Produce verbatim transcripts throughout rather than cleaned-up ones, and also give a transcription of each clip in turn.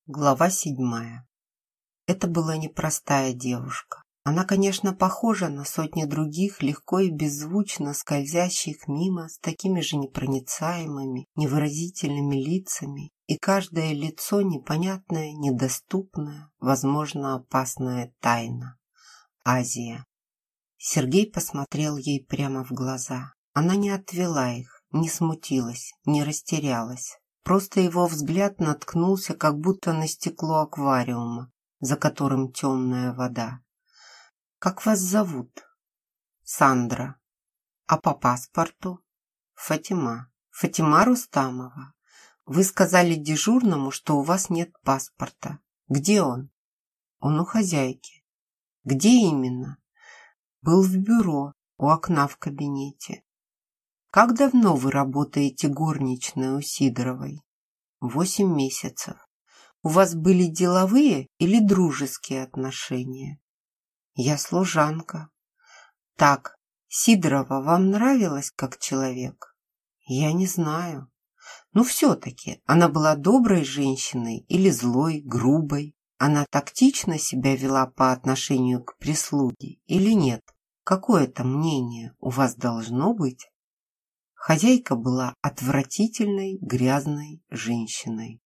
Глава седьмая. Это была непростая девушка. Она, конечно, похожа на сотни других, легко и беззвучно скользящих мимо, с такими же непроницаемыми, невыразительными лицами, и каждое лицо непонятное, недоступное, возможно, опасная тайна. Азия. Сергей посмотрел ей прямо в глаза. Она не отвела их, не смутилась, не растерялась. Просто его взгляд наткнулся как будто на стекло аквариума, за которым темная вода. «Как вас зовут?» «Сандра». «А по паспорту?» «Фатима». «Фатима Рустамова. Вы сказали дежурному, что у вас нет паспорта. Где он?» «Он у хозяйки». «Где именно?» «Был в бюро, у окна в кабинете». «Как давно вы работаете горничной у Сидоровой?» «Восемь месяцев. У вас были деловые или дружеские отношения?» «Я служанка». «Так, Сидорова вам нравилась как человек?» «Я не знаю». «Ну, все-таки, она была доброй женщиной или злой, грубой? Она тактично себя вела по отношению к прислуге или нет? Какое-то мнение у вас должно быть?» Хозяйка была отвратительной, грязной женщиной.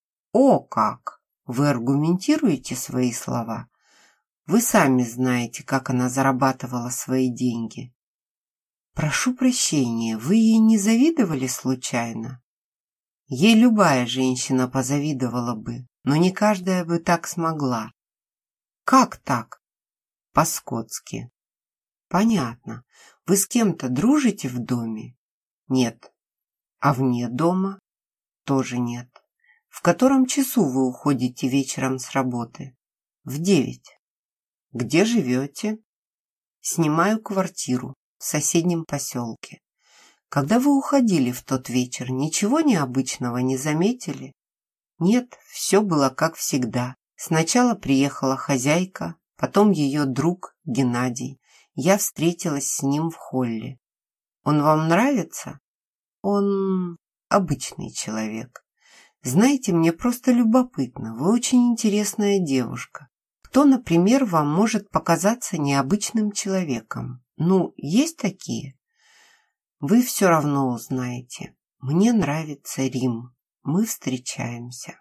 «О как! Вы аргументируете свои слова? Вы сами знаете, как она зарабатывала свои деньги». «Прошу прощения, вы ей не завидовали случайно?» «Ей любая женщина позавидовала бы, но не каждая бы так смогла». «Как так?» «По-скотски». «Понятно. Вы с кем-то дружите в доме?» «Нет». «А вне дома?» «Тоже нет». «В котором часу вы уходите вечером с работы?» «В девять». «Где живете?» «Снимаю квартиру в соседнем поселке». «Когда вы уходили в тот вечер, ничего необычного не заметили?» «Нет, все было как всегда. Сначала приехала хозяйка, потом ее друг Геннадий. Я встретилась с ним в холле». «Он вам нравится?» «Он обычный человек». «Знаете, мне просто любопытно. Вы очень интересная девушка. Кто, например, вам может показаться необычным человеком? Ну, есть такие?» «Вы все равно узнаете. Мне нравится Рим. Мы встречаемся».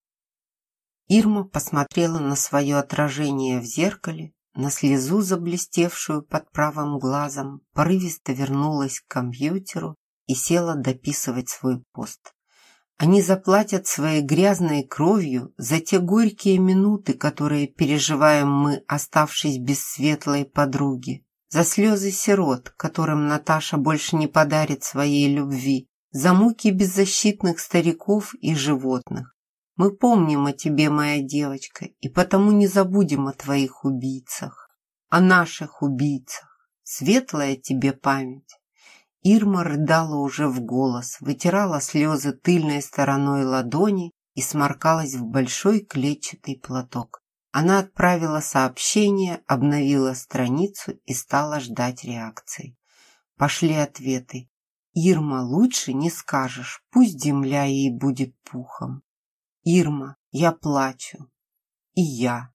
Ирма посмотрела на свое отражение в зеркале, на слезу, заблестевшую под правым глазом, порывисто вернулась к компьютеру и села дописывать свой пост. Они заплатят своей грязной кровью за те горькие минуты, которые переживаем мы, оставшись без светлой подруги, за слезы сирот, которым Наташа больше не подарит своей любви, за муки беззащитных стариков и животных. Мы помним о тебе, моя девочка, и потому не забудем о твоих убийцах, о наших убийцах. Светлая тебе память. Ирма рыдала уже в голос, вытирала слезы тыльной стороной ладони и сморкалась в большой клетчатый платок. Она отправила сообщение, обновила страницу и стала ждать реакции. Пошли ответы. «Ирма, лучше не скажешь, пусть земля ей будет пухом». «Ирма, я плачу». «И я».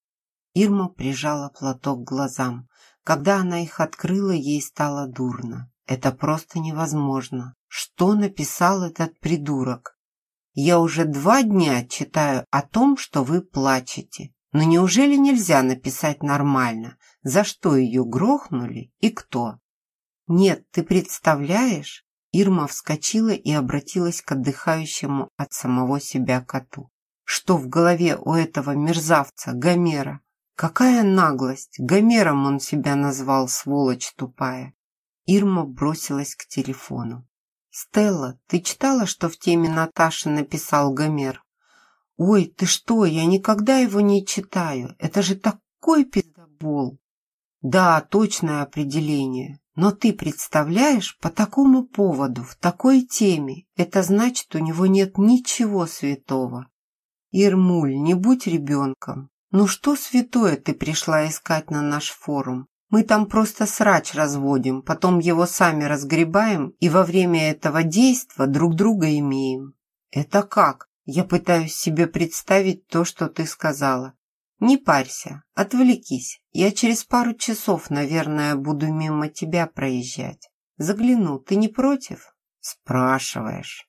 Ирма прижала платок к глазам. Когда она их открыла, ей стало дурно. Это просто невозможно. Что написал этот придурок? «Я уже два дня читаю о том, что вы плачете. Но неужели нельзя написать нормально, за что ее грохнули и кто?» «Нет, ты представляешь?» Ирма вскочила и обратилась к отдыхающему от самого себя коту. «Что в голове у этого мерзавца Гомера? Какая наглость! Гомером он себя назвал, сволочь тупая!» Ирма бросилась к телефону. «Стелла, ты читала, что в теме Наташи написал Гомер?» «Ой, ты что, я никогда его не читаю. Это же такой пиздобол!» «Да, точное определение. Но ты представляешь, по такому поводу, в такой теме, это значит, у него нет ничего святого». «Ирмуль, не будь ребенком. Ну что святое ты пришла искать на наш форум? Мы там просто срач разводим, потом его сами разгребаем и во время этого действа друг друга имеем». «Это как? Я пытаюсь себе представить то, что ты сказала. Не парься, отвлекись. Я через пару часов, наверное, буду мимо тебя проезжать. Загляну, ты не против? Спрашиваешь.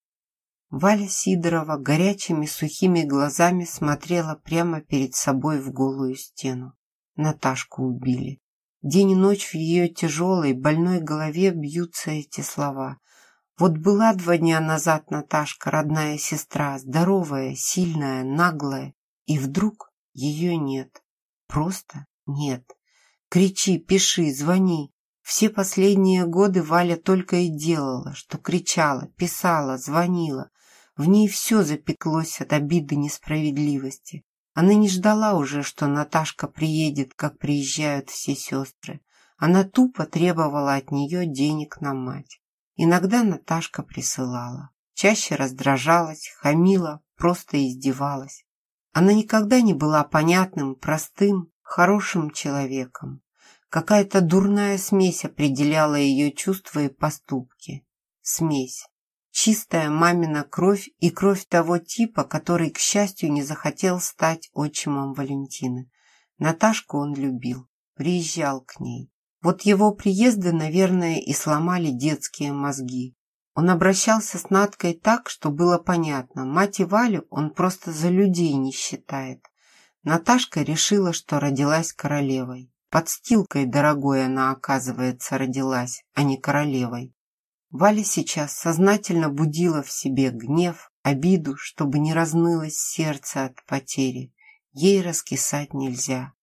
Валя Сидорова горячими сухими глазами смотрела прямо перед собой в голую стену. Наташку убили. День и ночь в ее тяжелой, больной голове бьются эти слова. Вот была два дня назад Наташка, родная сестра, здоровая, сильная, наглая, и вдруг ее нет. Просто нет. Кричи, пиши, звони. Все последние годы Валя только и делала, что кричала, писала, звонила. В ней все запеклось от обиды несправедливости. Она не ждала уже, что Наташка приедет, как приезжают все сестры. Она тупо требовала от нее денег на мать. Иногда Наташка присылала. Чаще раздражалась, хамила, просто издевалась. Она никогда не была понятным, простым, хорошим человеком. Какая-то дурная смесь определяла ее чувства и поступки. Смесь. Чистая мамина кровь и кровь того типа, который, к счастью, не захотел стать отчимом Валентины. Наташку он любил, приезжал к ней. Вот его приезды, наверное, и сломали детские мозги. Он обращался с Надкой так, что было понятно, мать и Валю он просто за людей не считает. Наташка решила, что родилась королевой. Подстилкой дорогой она, оказывается, родилась, а не королевой. Валя сейчас сознательно будила в себе гнев, обиду, чтобы не разнылось сердце от потери. Ей раскисать нельзя.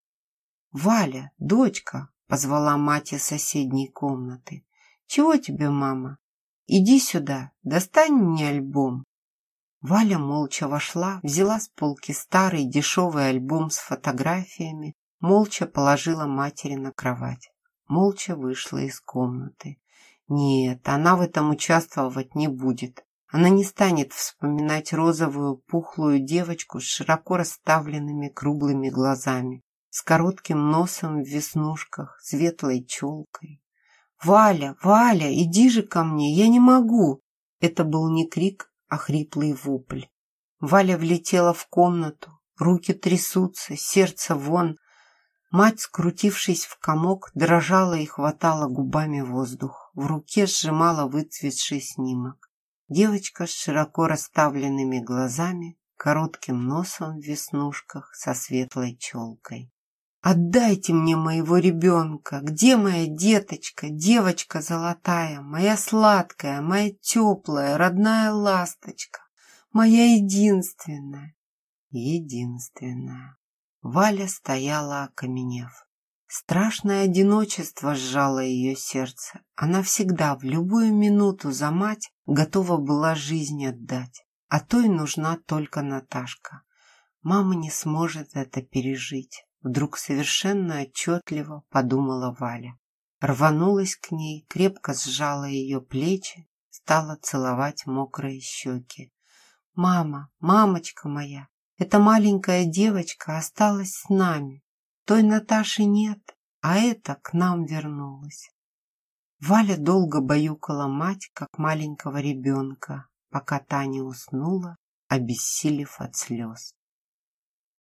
«Валя, дочка!» — позвала мать из соседней комнаты. «Чего тебе, мама? Иди сюда, достань мне альбом». Валя молча вошла, взяла с полки старый дешевый альбом с фотографиями, молча положила матери на кровать, молча вышла из комнаты. Нет, она в этом участвовать не будет. Она не станет вспоминать розовую пухлую девочку с широко расставленными круглыми глазами, с коротким носом в веснушках, светлой челкой. «Валя, Валя, иди же ко мне, я не могу!» Это был не крик, а хриплый вопль. Валя влетела в комнату, руки трясутся, сердце вон. Мать, скрутившись в комок, дрожала и хватала губами воздух. В руке сжимала выцветший снимок. Девочка с широко расставленными глазами, коротким носом в веснушках, со светлой челкой. «Отдайте мне моего ребенка! Где моя деточка, девочка золотая, моя сладкая, моя теплая, родная ласточка, моя единственная, единственная!» Валя стояла, окаменев. Страшное одиночество сжало ее сердце. Она всегда, в любую минуту за мать, готова была жизнь отдать. А той нужна только Наташка. Мама не сможет это пережить. Вдруг совершенно отчетливо подумала Валя. Рванулась к ней, крепко сжала ее плечи, стала целовать мокрые щеки. «Мама, мамочка моя, эта маленькая девочка осталась с нами. Той Наташи нет, а эта к нам вернулась». Валя долго баюкала мать, как маленького ребенка, пока та не уснула, обессилев от слез.